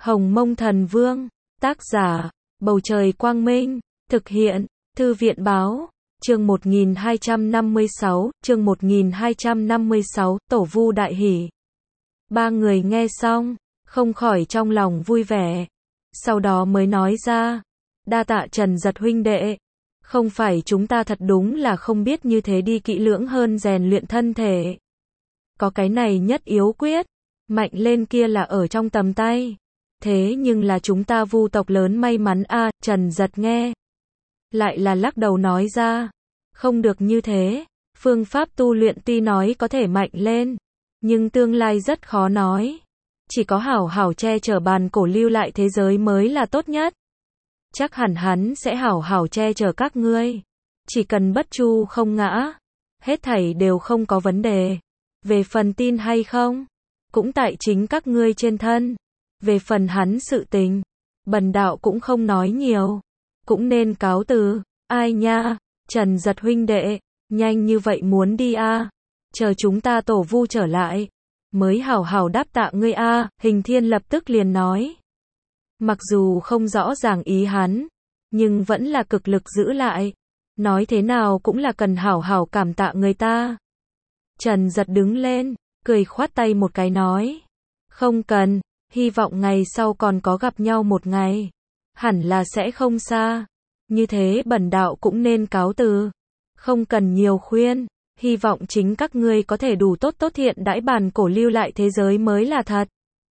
Hồng Mông Thần Vương, tác giả, Bầu Trời Quang Minh, thực hiện, Thư viện Báo, chương 1256, Tổ Vu Đại Hỷ. Ba người nghe xong, không khỏi trong lòng vui vẻ. Sau đó mới nói ra, đa tạ Trần Giật huynh đệ. Không phải chúng ta thật đúng là không biết như thế đi kỹ lưỡng hơn rèn luyện thân thể. Có cái này nhất yếu quyết, mạnh lên kia là ở trong tầm tay. Thế nhưng là chúng ta Vu tộc lớn may mắn a. Trần Giật nghe. Lại là lắc đầu nói ra, không được như thế. Phương pháp tu luyện tuy nói có thể mạnh lên, nhưng tương lai rất khó nói. Chỉ có hảo hảo che chở bàn cổ lưu lại thế giới mới là tốt nhất. Chắc hẳn hắn sẽ hảo hảo che chở các ngươi. Chỉ cần bất chu không ngã, hết thảy đều không có vấn đề. Về phần tin hay không, cũng tại chính các ngươi trên thân. Về phần hắn sự tình, bần đạo cũng không nói nhiều. Cũng nên cáo từ. Ai nha, Trần Giật huynh đệ, nhanh như vậy muốn đi a? Chờ chúng ta tổ vu trở lại, mới hảo hảo đáp tạ ngươi a. Hình Thiên lập tức liền nói. Mặc dù không rõ ràng ý hắn, nhưng vẫn là cực lực giữ lại. Nói thế nào cũng là cần hảo hảo cảm tạ người ta. Trần Giật đứng lên, cười khoát tay một cái nói. Không cần, hy vọng ngày sau còn có gặp nhau một ngày. Hẳn là sẽ không xa. Như thế bần đạo cũng nên cáo từ. Không cần nhiều khuyên, hy vọng chính các ngươi có thể đủ tốt tốt hiện đãi bàn cổ lưu lại thế giới mới là thật.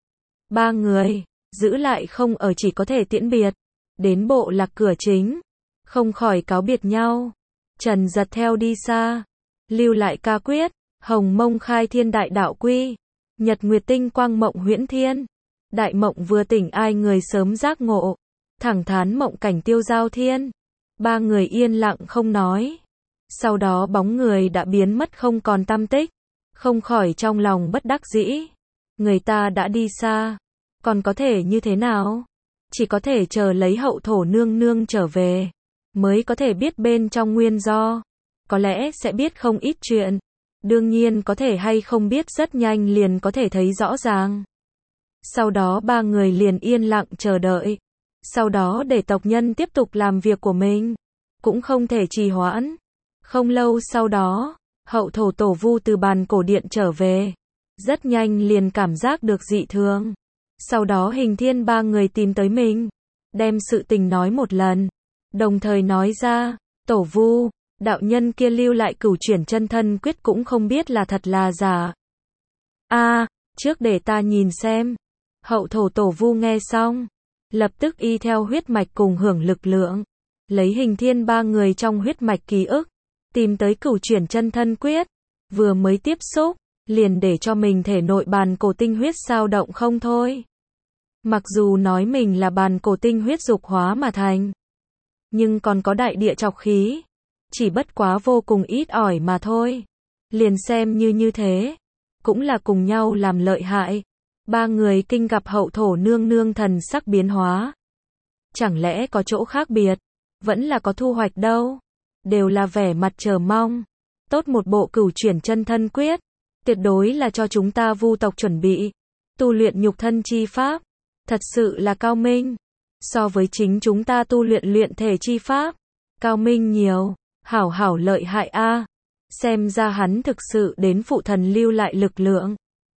Ba người giữ lại không ở chỉ có thể tiễn biệt, đến bộ lạc cửa chính, không khỏi cáo biệt nhau. Trần Giật theo đi xa, lưu lại ca quyết, Hồng Mông khai thiên đại đạo quy, Nhật Nguyệt tinh quang mộng huyễn thiên, đại mộng vừa tỉnh ai người sớm giác ngộ, thẳng thắn mộng cảnh tiêu giao thiên. Ba người yên lặng không nói. Sau đó bóng người đã biến mất không còn tăm tích, không khỏi trong lòng bất đắc dĩ. Người ta đã đi xa, còn có thể như thế nào? Chỉ có thể chờ lấy hậu thổ nương nương trở về, mới có thể biết bên trong nguyên do. Có lẽ sẽ biết không ít chuyện. Đương nhiên có thể hay không biết rất nhanh liền có thể thấy rõ ràng. Sau đó ba người liền yên lặng chờ đợi. Sau đó để tộc nhân tiếp tục làm việc của mình. Cũng không thể trì hoãn. Không lâu sau đó, hậu thổ tổ vu từ bàn cổ điện trở về. Rất nhanh liền cảm giác được dị thường. Sau đó Hình Thiên ba người tìm tới mình, đem sự tình nói một lần, đồng thời nói ra, tổ vu, đạo nhân kia lưu lại cửu chuyển chân thân quyết cũng không biết là thật là giả. A, trước để ta nhìn xem. Hậu thổ tổ vu nghe xong, lập tức y theo huyết mạch cùng hưởng lực lượng, lấy Hình Thiên ba người trong huyết mạch ký ức, tìm tới cửu chuyển chân thân quyết, vừa mới tiếp xúc, liền để cho mình thể nội bàn cổ tinh huyết dao động không thôi. Mặc dù nói mình là bàn cổ tinh huyết dục hóa mà thành, nhưng còn có đại địa trọc khí, chỉ bất quá vô cùng ít ỏi mà thôi. Liền xem như thế, cũng là cùng nhau làm lợi hại. Ba người kinh gặp hậu thổ nương nương thần sắc biến hóa. Chẳng lẽ có chỗ khác biệt, vẫn là có thu hoạch đâu. Đều là vẻ mặt chờ mong. Tốt một bộ cửu chuyển chân thân quyết, tuyệt đối là cho chúng ta Vu tộc chuẩn bị. Tu luyện nhục thân chi pháp, thật sự là cao minh. So với chính chúng ta tu luyện luyện thể chi pháp, cao minh nhiều, hảo hảo lợi hại a. Xem ra hắn thực sự đến phụ thần lưu lại lực lượng.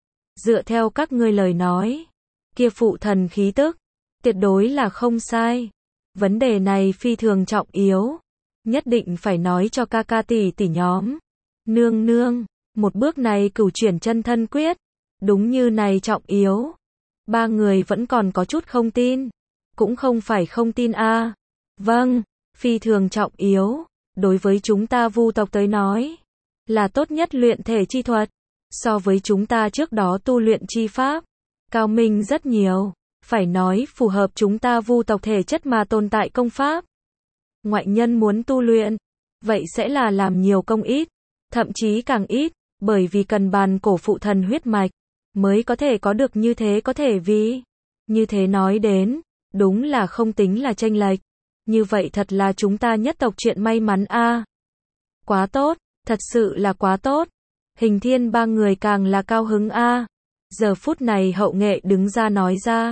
Dựa theo các ngươi lời nói, kia phụ thần khí tức, tuyệt đối là không sai. Vấn đề này phi thường trọng yếu, nhất định phải nói cho ca ca tỷ tỷ nhóm. Nương nương, một bước này cửu chuyển chân thân quyết, đúng như này trọng yếu. Ba người vẫn còn có chút không tin. Cũng không phải không tin a. Vâng, phi thường trọng yếu, đối với chúng ta Vu tộc tới nói, là tốt nhất luyện thể chi thuật. So với chúng ta trước đó tu luyện chi pháp, cao minh rất nhiều, phải nói phù hợp chúng ta Vu tộc thể chất mà tồn tại công pháp. Ngoại nhân muốn tu luyện, vậy sẽ là làm nhiều công ít, thậm chí càng ít, bởi vì cần bàn cổ phụ thần huyết mạch, mới có thể có được như thế có thể vì. Như thế nói đến, đúng là không tính là chênh lệch. Như vậy thật là chúng ta nhất tộc chuyện may mắn a. Quá tốt, thật sự là quá tốt. Hình Thiên ba người càng là cao hứng a. Giờ phút này hậu nghệ đứng ra nói ra.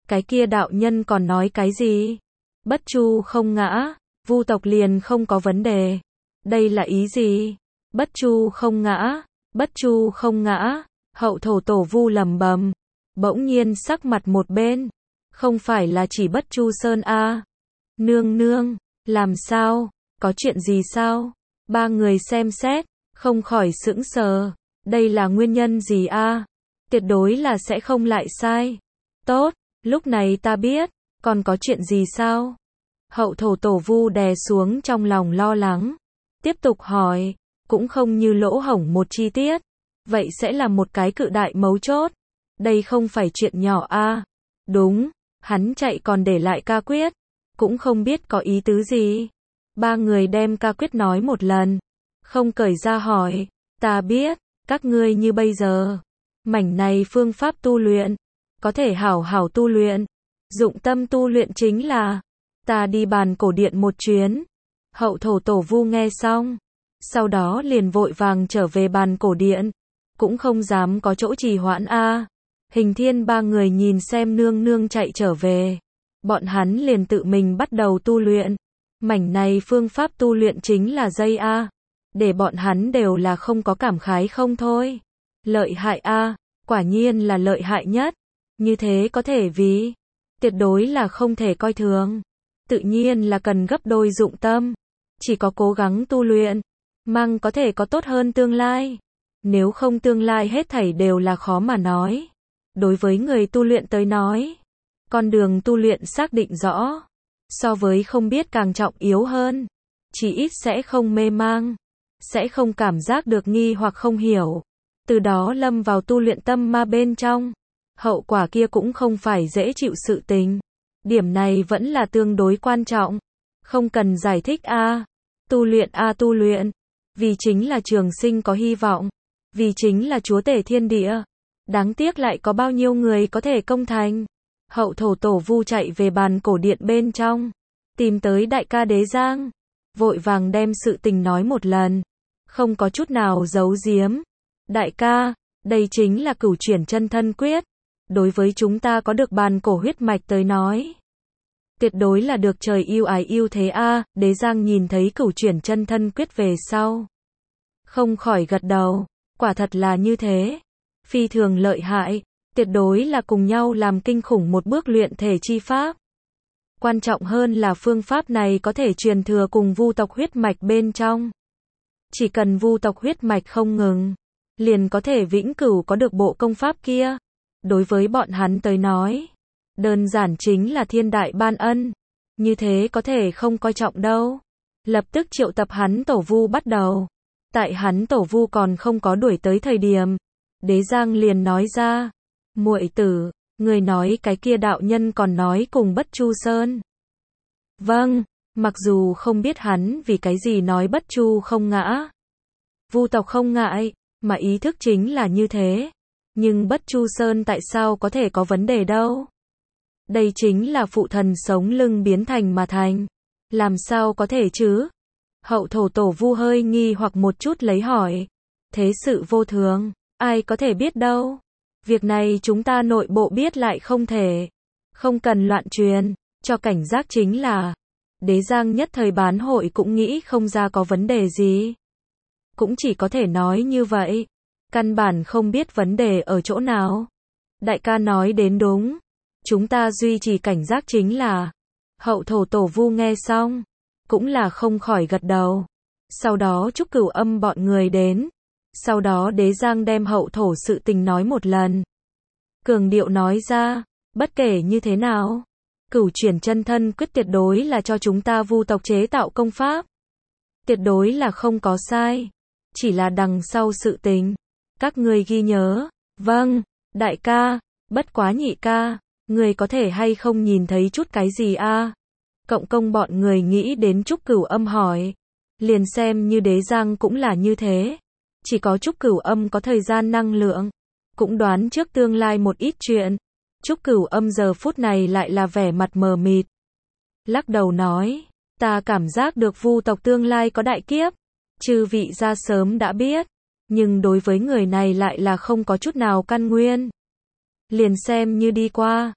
cái kia đạo nhân còn nói cái gì? Bất chu không ngã, Vu tộc liền không có vấn đề. Đây là ý gì? Bất chu không ngã, bất chu không ngã, hậu thổ tổ Vu lẩm bẩm. Bỗng nhiên sắc mặt một bên, không phải là chỉ Bất Chu Sơn a? Nương nương, làm sao? Có chuyện gì sao? Ba người xem xét, không khỏi sững sờ. Đây là nguyên nhân gì a? Tuyệt đối là sẽ không lại sai. Tốt, lúc này ta biết, còn có chuyện gì sao? Hậu thổ tổ Vu đè xuống trong lòng lo lắng. Tiếp tục hỏi, cũng không như lỗ hổng một chi tiết. Vậy sẽ là một cái cự đại mấu chốt. Đây không phải chuyện nhỏ a. Đúng, hắn chạy còn để lại ca quyết. Cũng không biết có ý tứ gì. Ba người đem ca quyết nói một lần. Không cởi ra hỏi, ta biết, các ngươi như bây giờ. Mảnh này phương pháp tu luyện. Có thể hảo hảo tu luyện. Dụng tâm tu luyện chính là. Ta đi bàn cổ điện một chuyến. Hậu thổ tổ Vu nghe xong. Sau đó liền vội vàng trở về bàn cổ điện. Cũng không dám có chỗ trì hoãn a. Hình Thiên ba người nhìn xem nương nương chạy trở về. Bọn hắn liền tự mình bắt đầu tu luyện. Mảnh này phương pháp tu luyện chính là dây a. Để bọn hắn đều là không có cảm khái không thôi. Lợi hại a, quả nhiên là lợi hại nhất. Như thế có thể vì, tuyệt đối là không thể coi thường. Tự nhiên là cần gấp đôi dụng tâm. Chỉ có cố gắng tu luyện, mang có thể có tốt hơn tương lai. Nếu không tương lai hết thảy đều là khó mà nói. Đối với người tu luyện tới nói, con đường tu luyện xác định rõ, so với không biết càng trọng yếu hơn. Chỉ ít sẽ không mê mang, sẽ không cảm giác được nghi hoặc không hiểu. Từ đó lâm vào tu luyện tâm ma bên trong. Hậu quả kia cũng không phải dễ chịu sự tình. Điểm này vẫn là tương đối quan trọng. Không cần giải thích a. Tu luyện a tu luyện. Vì chính là trường sinh có hy vọng. Vì chính là chúa tể thiên địa. Đáng tiếc lại có bao nhiêu người có thể công thành. Hậu thổ tổ Vu chạy về bàn cổ điện bên trong. Tìm tới đại ca Đế Giang. Vội vàng đem sự tình nói một lần. Không có chút nào giấu giếm. Đại ca, đây chính là cửu chuyển chân thân quyết. Đối với chúng ta có được bàn cổ huyết mạch tới nói. Tuyệt đối là được trời yêu ái yêu thế a. Đế Giang nhìn thấy cửu chuyển chân thân quyết về sau. Không khỏi gật đầu. Quả thật là như thế. Phi thường lợi hại. Tuyệt đối là cùng nhau làm kinh khủng một bước luyện thể chi pháp. Quan trọng hơn là phương pháp này có thể truyền thừa cùng Vu tộc huyết mạch bên trong. Chỉ cần Vu tộc huyết mạch không ngừng, liền có thể vĩnh cửu có được bộ công pháp kia. Đối với bọn hắn tới nói, đơn giản chính là thiên đại ban ân. Như thế có thể không coi trọng đâu. Lập tức triệu tập hắn tổ Vu bắt đầu. Tại hắn tổ Vu còn không có đuổi tới thời điểm, Đế Giang liền nói ra, muội tử, người nói cái kia đạo nhân còn nói cùng Bất Chu Sơn. Vâng, mặc dù không biết hắn vì cái gì nói Bất Chu không ngã. Vu tộc không ngại, mà ý thức chính là như thế. Nhưng Bất Chu Sơn tại sao có thể có vấn đề đâu? Đây chính là phụ thần sống lưng biến thành mà thành. Làm sao có thể chứ? Hậu thổ tổ Vu hơi nghi hoặc một chút lấy hỏi. Thế sự vô thường, ai có thể biết đâu? Việc này chúng ta nội bộ biết lại không thể. Không cần loạn truyền, cho cảnh giác chính là. Đế Giang nhất thời bán hội cũng nghĩ không ra có vấn đề gì. Cũng chỉ có thể nói như vậy. Căn bản không biết vấn đề ở chỗ nào. Đại ca nói đến đúng. Chúng ta duy trì cảnh giác chính là. Hậu thổ tổ Vu nghe xong. Cũng là không khỏi gật đầu. Sau đó Trúc Cửu Âm bọn người đến. Sau đó Đế Giang đem hậu thổ sự tình nói một lần. Cường điệu nói ra. Bất kể như thế nào. Cửu chuyển chân thân quyết tuyệt đối là cho chúng ta Vu tộc chế tạo công pháp. Tuyệt đối là không có sai. Chỉ là đằng sau sự tình. Các ngươi ghi nhớ. Vâng, đại ca. Bất quá nhị ca. Người có thể hay không nhìn thấy chút cái gì a? Cộng công bọn người nghĩ đến Trúc Cửu Âm hỏi. Liền xem như Đế Giang cũng là như thế. Chỉ có Trúc Cửu Âm có thời gian năng lượng. Cũng đoán trước tương lai một ít chuyện. Trúc Cửu Âm giờ phút này lại là vẻ mặt mờ mịt. Lắc đầu nói. Ta cảm giác được Vu tộc tương lai có đại kiếp. Chư vị gia sớm đã biết. Nhưng đối với người này lại là không có chút nào căn nguyên. Liền xem như đi qua.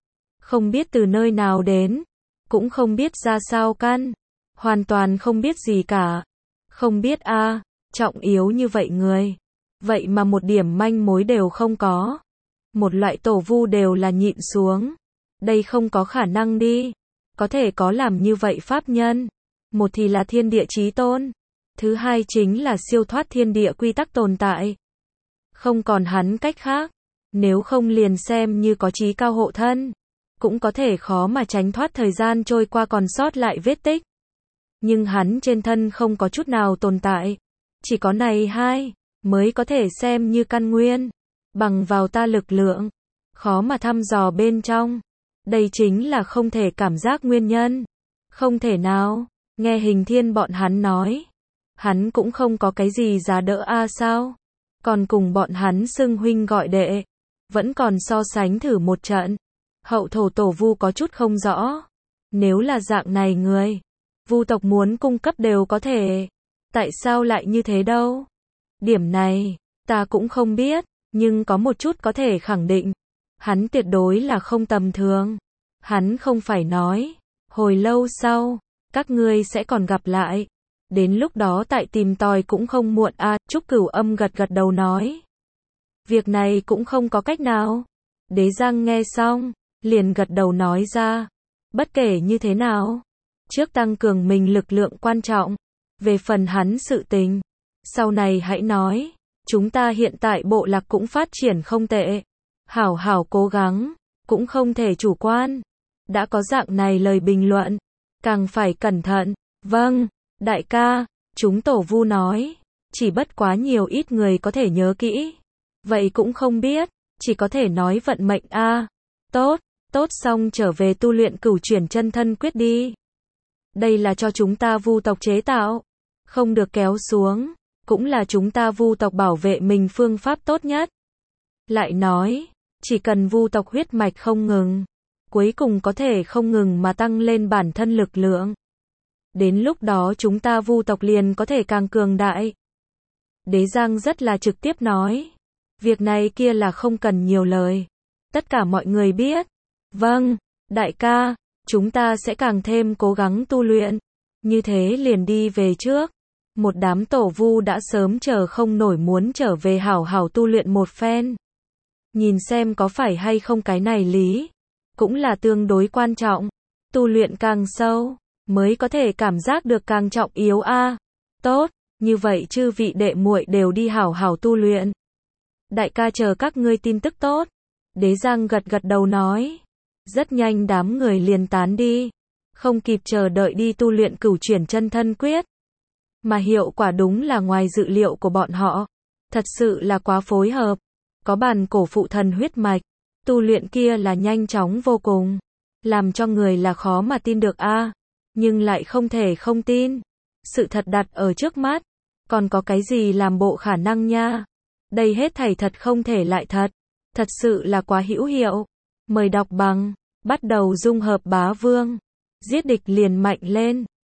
không biết từ nơi nào đến, cũng không biết ra sao căn, hoàn toàn không biết gì cả. Không biết a, trọng yếu như vậy người, vậy mà một điểm manh mối đều không có. Một loại tổ vu đều là nhịn xuống. Đây không có khả năng đi. Có thể có làm như vậy pháp nhân. Một thì là thiên địa chí tôn. Thứ hai chính là siêu thoát thiên địa quy tắc tồn tại. Không còn hắn cách khác. Nếu không liền xem như có chí cao hộ thân. Cũng có thể khó mà tránh thoát thời gian trôi qua còn sót lại vết tích. Nhưng hắn trên thân không có chút nào tồn tại. Chỉ có này hai, mới có thể xem như căn nguyên. Bằng vào ta lực lượng, khó mà thăm dò bên trong. Đây chính là không thể cảm giác nguyên nhân. Không thể nào, nghe Hình Thiên bọn hắn nói. Hắn cũng không có cái gì giá đỡ a sao. Còn cùng bọn hắn xưng huynh gọi đệ. Vẫn còn so sánh thử một trận. Hậu thổ tổ vu có chút không rõ. Nếu là dạng này người, vu tộc muốn cung cấp đều có thể. Tại sao lại như thế đâu? Điểm này, ta cũng không biết. Nhưng có một chút có thể khẳng định. Hắn tuyệt đối là không tầm thường. Hắn không phải nói. Hồi lâu sau, các ngươi sẽ còn gặp lại. Đến lúc đó tại tìm tòi cũng không muộn a. Trúc Cửu Âm gật gật đầu nói. Việc này cũng không có cách nào. Đế Giang nghe xong, liền gật đầu nói ra. Bất kể như thế nào, trước tăng cường mình lực lượng quan trọng. Về phần hắn sự tình, sau này hãy nói. Chúng ta hiện tại bộ lạc cũng phát triển không tệ. Hảo hảo cố gắng, cũng không thể chủ quan. Đã có dạng này lời bình luận, càng phải cẩn thận. Vâng, đại ca, chúng tổ vu nói. Chỉ bất quá nhiều ít người có thể nhớ kỹ. Vậy cũng không biết, chỉ có thể nói vận mệnh a. Tốt, tốt xong trở về tu luyện cửu chuyển chân thân quyết đi. Đây là cho chúng ta vu tộc chế tạo. Không được kéo xuống. Cũng là chúng ta vu tộc bảo vệ mình phương pháp tốt nhất. Lại nói, chỉ cần vu tộc huyết mạch không ngừng, cuối cùng có thể không ngừng mà tăng lên bản thân lực lượng. Đến lúc đó chúng ta vu tộc liền có thể càng cường đại. Đế Giang rất là trực tiếp nói. Việc này kia là không cần nhiều lời. Tất cả mọi người biết. Vâng, đại ca, chúng ta sẽ càng thêm cố gắng tu luyện. Như thế liền đi về trước. Một đám tổ vu đã sớm chờ không nổi muốn trở về hảo hảo tu luyện một phen. Nhìn xem có phải hay không cái này lý. Cũng là tương đối quan trọng. Tu luyện càng sâu, mới có thể cảm giác được càng trọng yếu a. Tốt, như vậy chư vị đệ muội đều đi hảo hảo tu luyện. Đại ca chờ các ngươi tin tức tốt. Đế Giang gật gật đầu nói. Rất nhanh đám người liền tán đi. Không kịp chờ đợi đi tu luyện cửu chuyển chân thân quyết. Mà hiệu quả đúng là ngoài dự liệu của bọn họ. Thật sự là quá phối hợp. Có bản cổ phụ thần huyết mạch. Tu luyện kia là nhanh chóng vô cùng. Làm cho người là khó mà tin được a. Nhưng lại không thể không tin. Sự thật đặt ở trước mắt. Còn có cái gì làm bộ khả năng nha. Đây hết thảy thật không thể lại thật. Thật sự là quá hữu hiệu. Mời đọc bằng. Bắt đầu dung hợp bá vương. Giết địch liền mạnh lên.